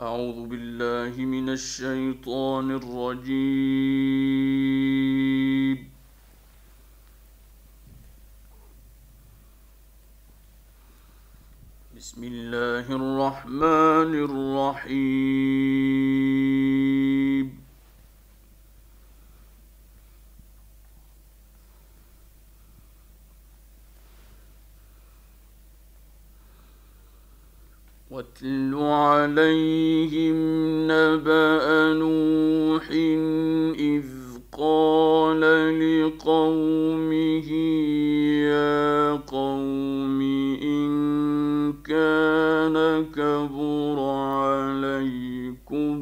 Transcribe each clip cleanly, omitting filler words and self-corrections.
أعوذ بالله من الشيطان الرجيم. بسم الله الرحمن الرحيم. واتل عليهم نبأ نوح إذ قال لقومه يا قوم إن كان كبر عليكم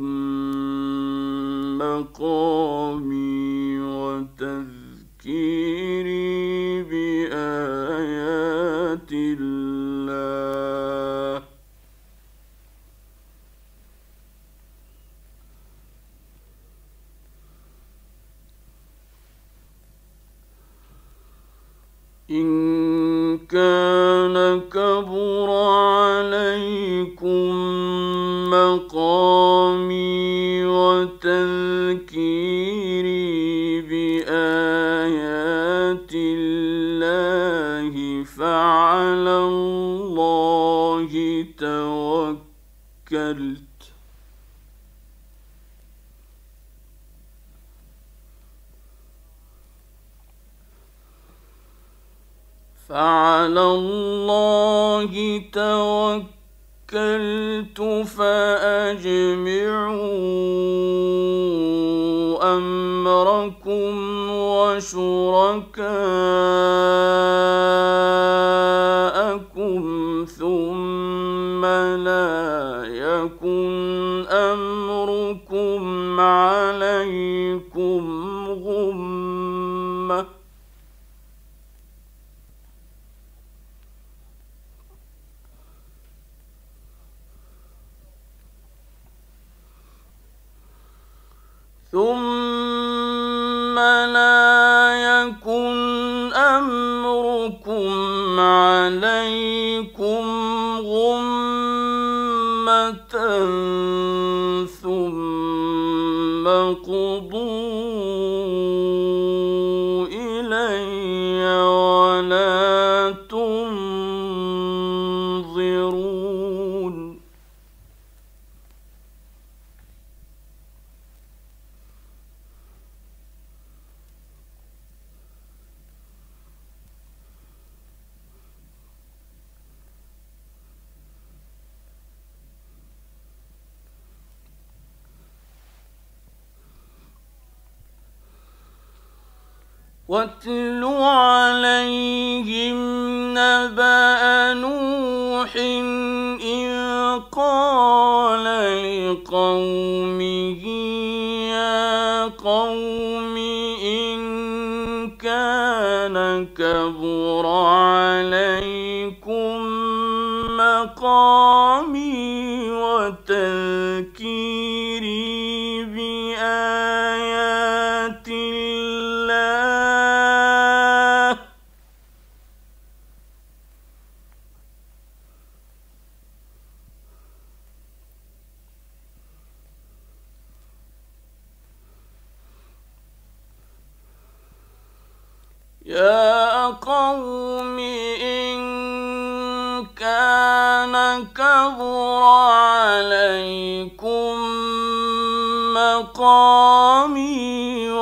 مقامي وتذكيري بآيات الله مقامي وتذكيري بآيات الله فعلى الله توكلت فأجمعوا أمركم وشركاءكم ثم لا يكن أمركم عليكم غمة ثم قضوا إلي ولا تنظرون واتل عليهم نبأ نوح إذ قال لقومه يا قوم إن كان كبر عليكم مقامي وتذكيري بآيات الله يا قوم إن كان كبر عليكم مقامي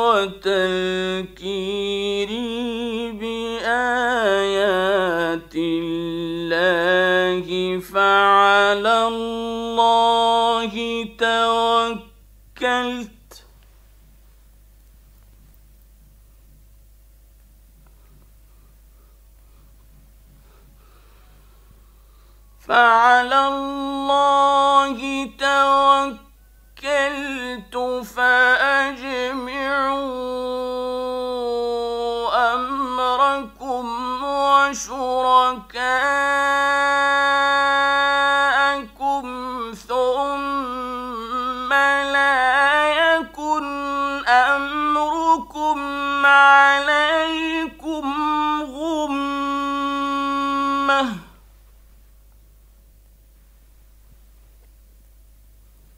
وتذكيري بآيات الله فعلى الله توكلت فأجمعوا أمركم وشركاءكم ثم لا يكن أمركم عليكم غمة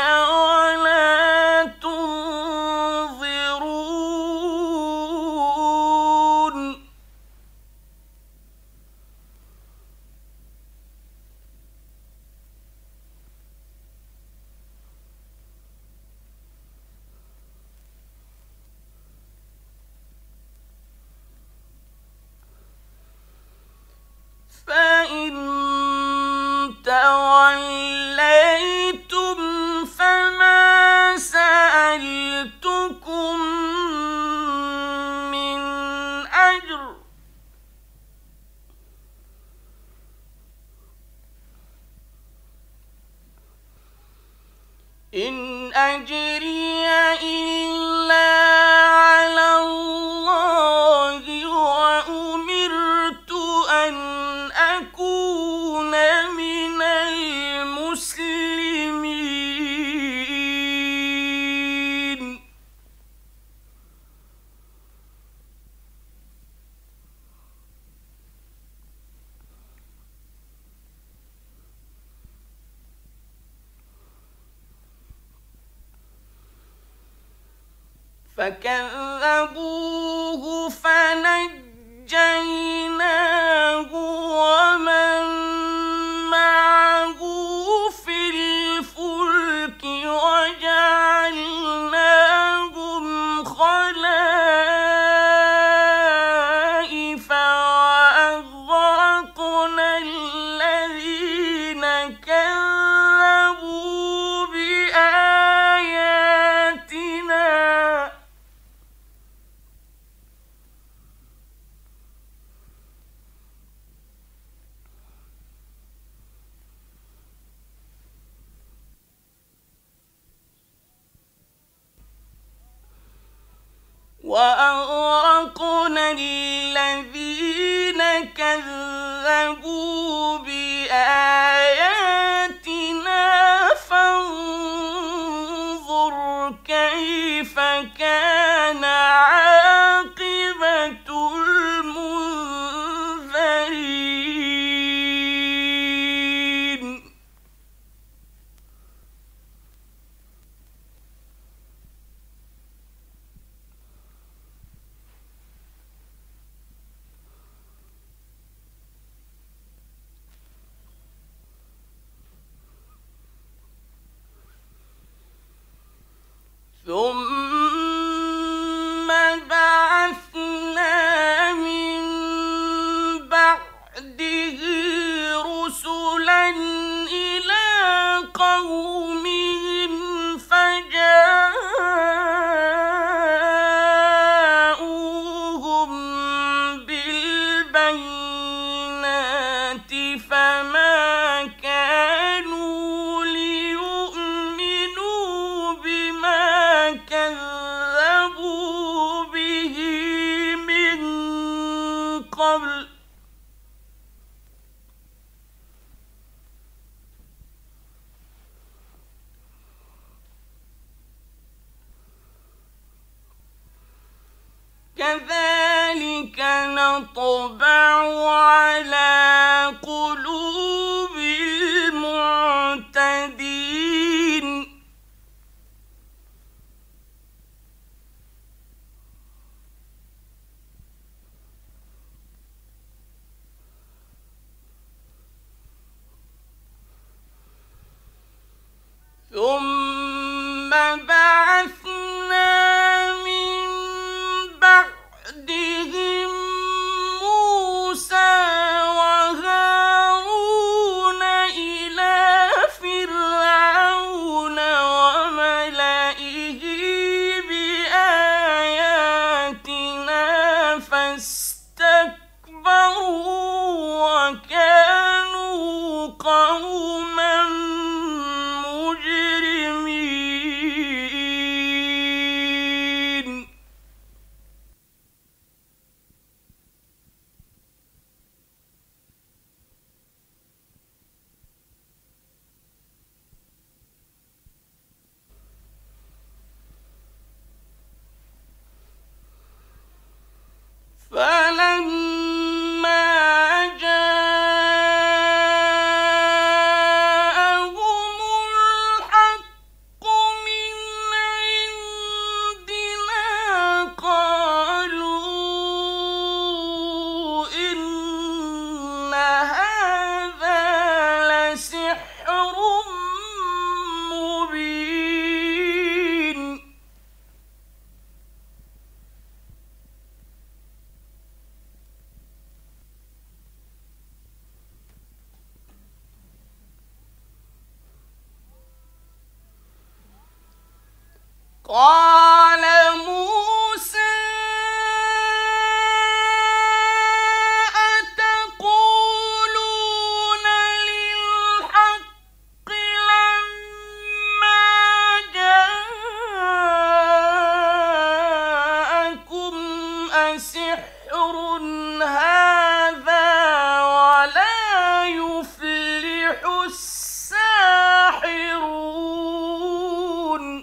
ولا تنظرون فإن توليتم فما سألتكم من أجر إن أجري إلا على الله وأمرت أن أكون من المسلمين فكذبوه فنجيناه ومن معه في الفلك وجعلناهم خلائف وأغرقنا الذين كذبوا بآياتنا وأغرقنا الذين كذبوا بآياتنا فانظر كيف كان عاقبة المنذرين ثم بعثنا من بعده رسلا إلى قومهم فجاءوهم بالبينات فما كانوا ليؤمنوا بما كذبوا به من قبل كذلك نطبع على قلوب المعتدين ثم بعثنا من بعدهم موسى قال موسى أتقولون للحق لما جاءكم أسحر هذا ولا يفلح الساحرون.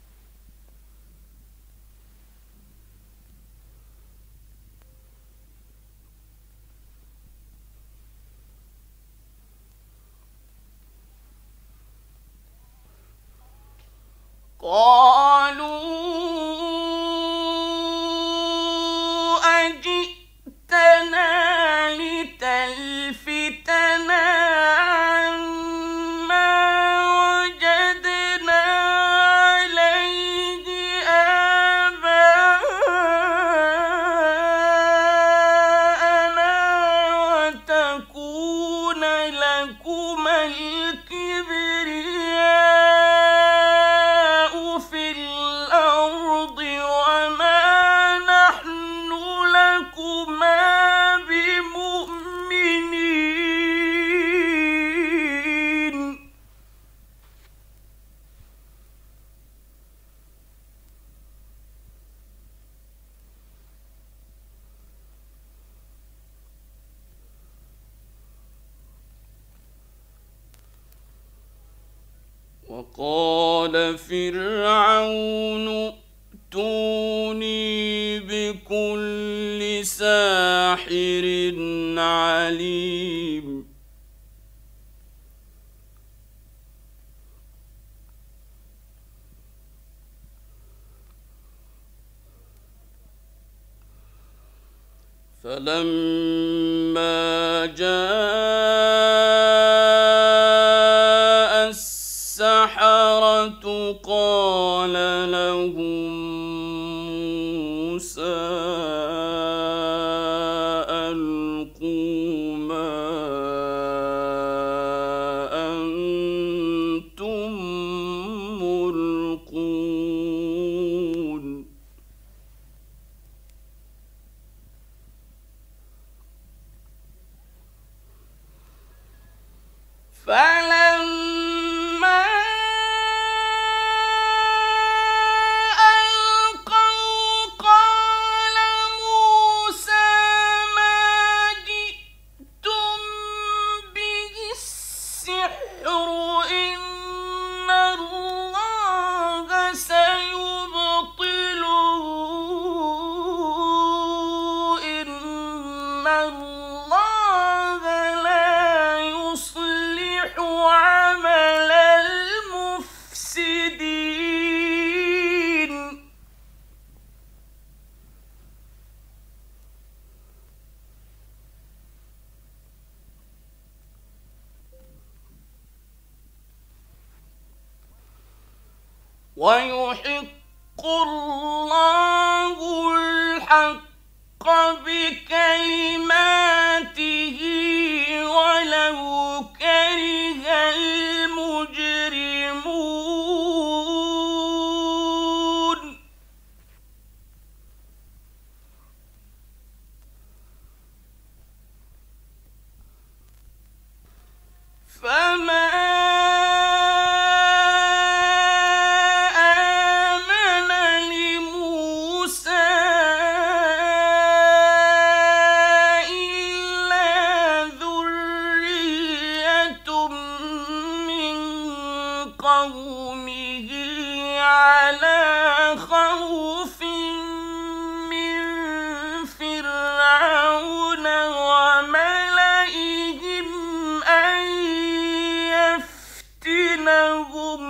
قالوا أجئتنا لتلفتنا عما وجدنا عليه آباءنا وتكون لكما الكبرياء في الأرض وما نحن لكما بمؤمنين. وقال فرعون ائتوني بكل ساحر عليم. فلما جاء السحرة قال لهم موسى ألقوا ما أنتم ملقون. فلما ألقوا قال موسى ما جئتم به السحر إن الله سيبطله إن الله لا يصلح عمل المفسدين. ويحق الله الحق بكلماته ولو كره المجرمون. فما آمن لموسى إلا ذرية من قومه على خوف من فرعون وملئهم أن يفتنهم.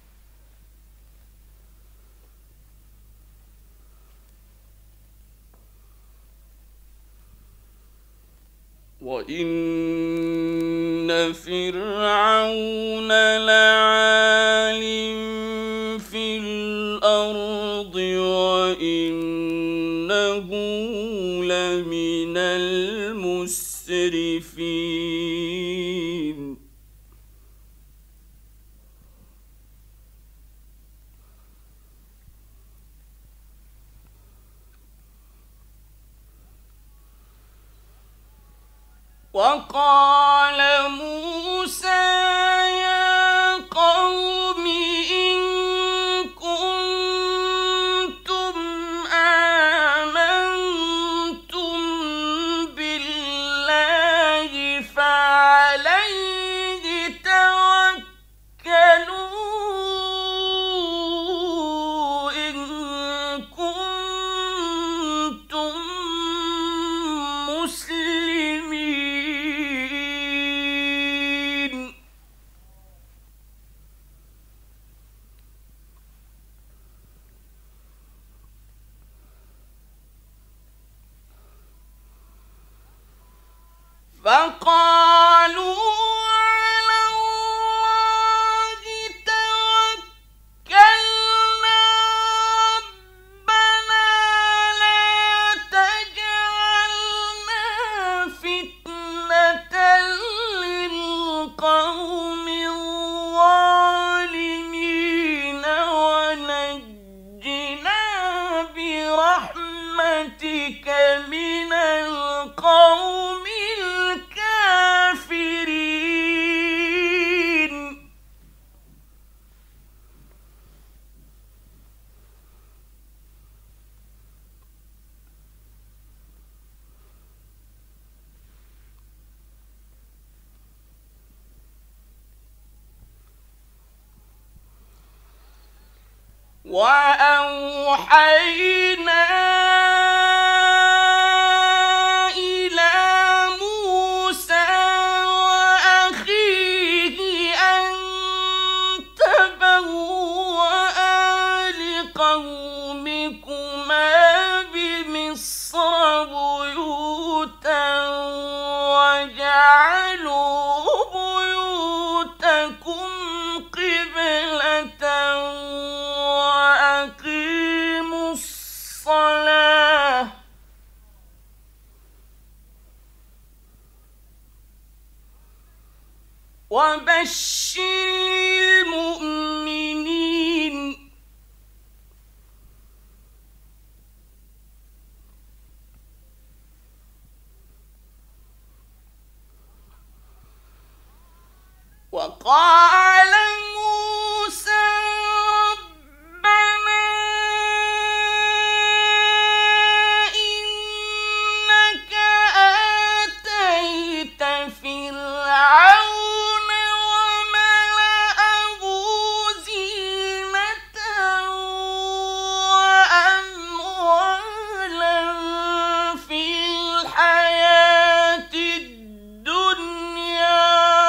وإن فرعون لعال في الأرض وإنه لمن المسرفين. وقال موسى يا قوم إن كنتم آمنتم بالله فعليه توكلوا إن كنتم مسلمين. فقالوا على الله توكلنا ربنا لا تجعلنا فتنة للقوم الظالمين ونجنا برحمتك من القوم الكافرين. وأوحينا إلى موسى وأخيه أن تبوأ لقومكما بمصر بيوتا وجعلوا بيوتكم قبلة وأقيموا الصلاة وبشر المؤمنين. وقال موسى ربنا إنك آتيت فرعون وملأه زينة وأموالا في الحياة الدنيا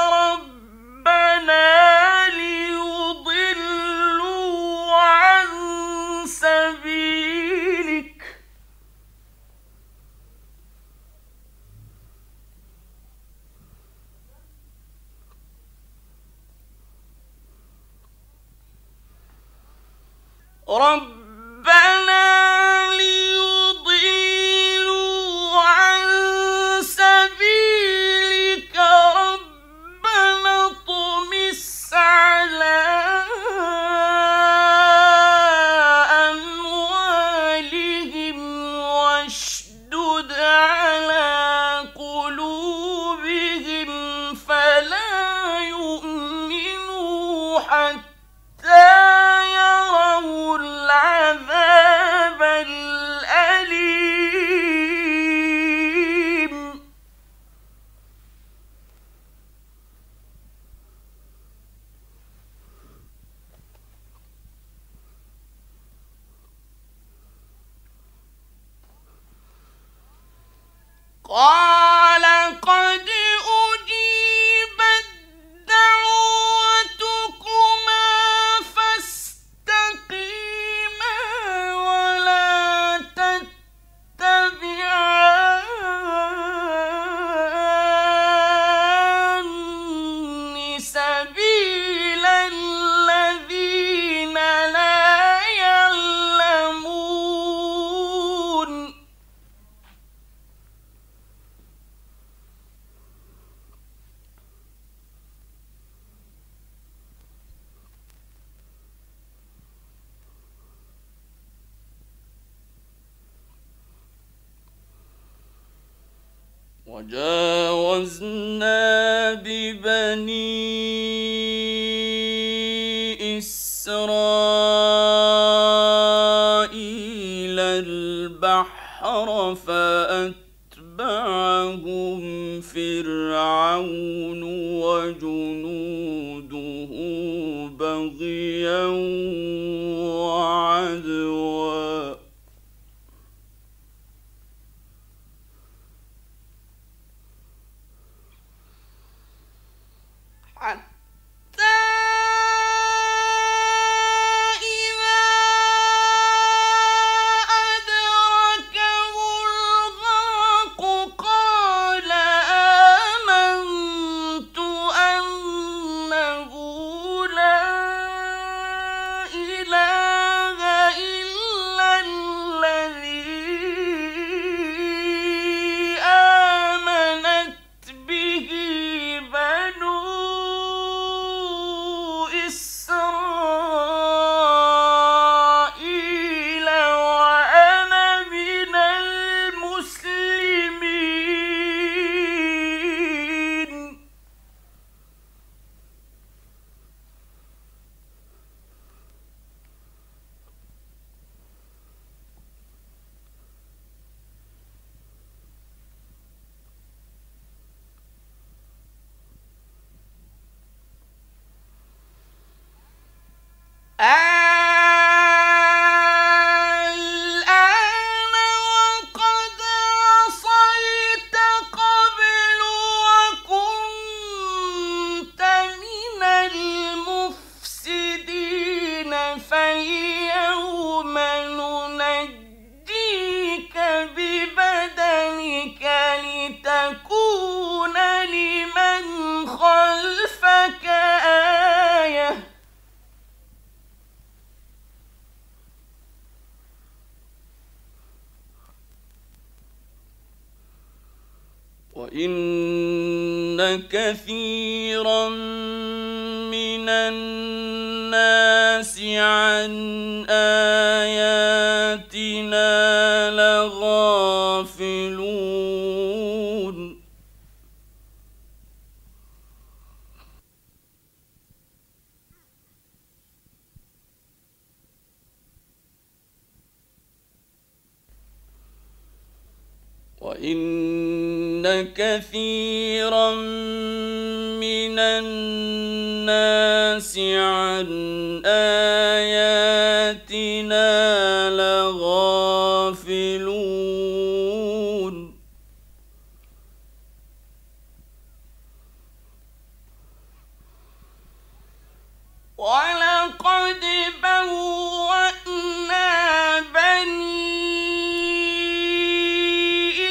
ربنا ليضلوا عن سبيلك ربنا ليضلوا عن سبيلك ربنا اطمس على أموالهم واشدد على قلوبهم فلا يؤمنوا حتى يروا العذاب الأليم. قال قد أجيبت دعوتكما فاستقيما ولا تتبعان سبيل الذين لا يعلمون. وجاوزنا ببني إسرائيل البحر فأتبعهم فرعون وجنوده بغيا وعدوا حتى إذا أدركه الغرق قال آمنت أنه لا إله إلا الذي آمنت به بنو إسرائيل وأنا من المسلمين. الآن وقد عصيت قبل وكنت من المفسدين فاليوم ننجيك ببدنك لتكون لمن خلفك آية وإن كثيرا من الناس عن آياتنا لغافلون وإن كثيرا من الناس عن آياتنا لغافلون ولقد بوأنا بني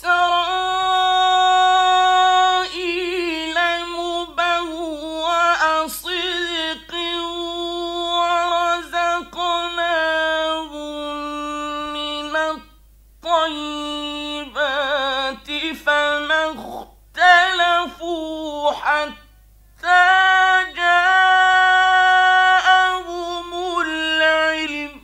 إسرائيل مبوأ صدق ورزقناهم من الطيبات فما اختلفوا حتى جاءهم العلم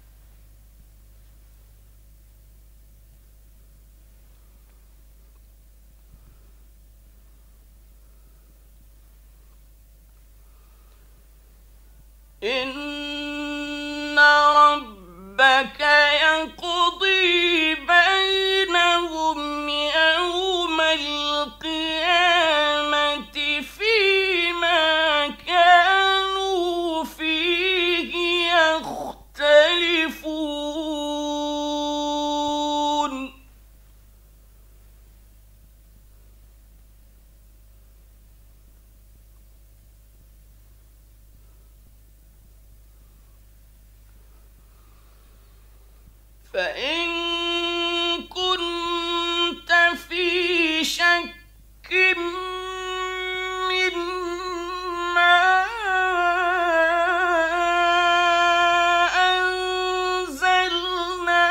إن ربك يقضي بينهم يوم القيامة فيما كانوا فيه يختلفون فإن كنت في شك مما أنزلنا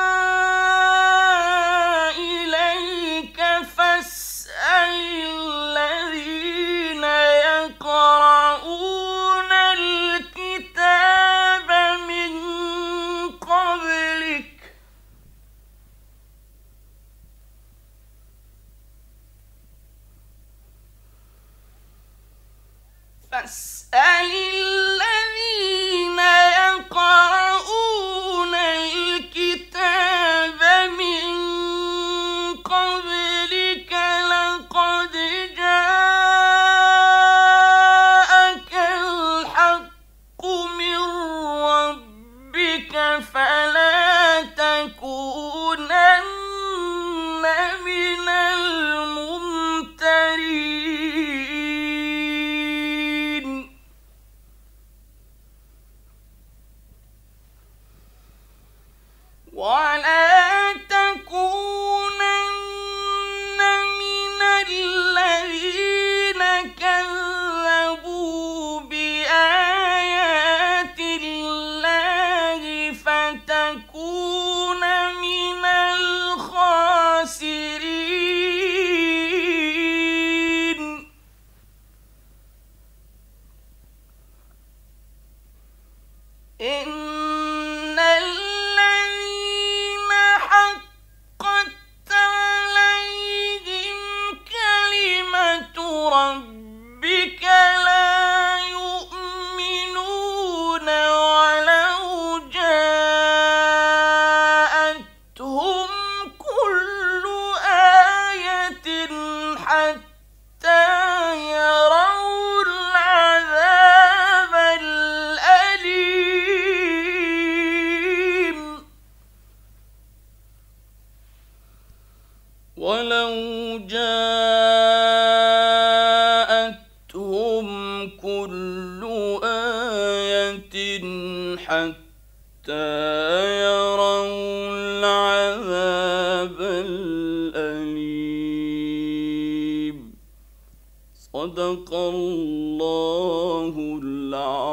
إليك فاسأل الذين يقرؤون الكتاب من قبلك فاسأل الذين يقرؤون الكتاب من قبلك لقد جاءك الحق من ربك فلا تكونن من الممترين ولا تكونن من الذين كذبوا بآيات الله فتكون من الخاسرين إن الذين حقت عليهم كلمة ربك لا يؤمنون ولو جاءتهم كل آية حتى يروا العذاب الأليم ولو جاءتهم كل آية حتى يروا العذاب الأليم صدق الله العظيم.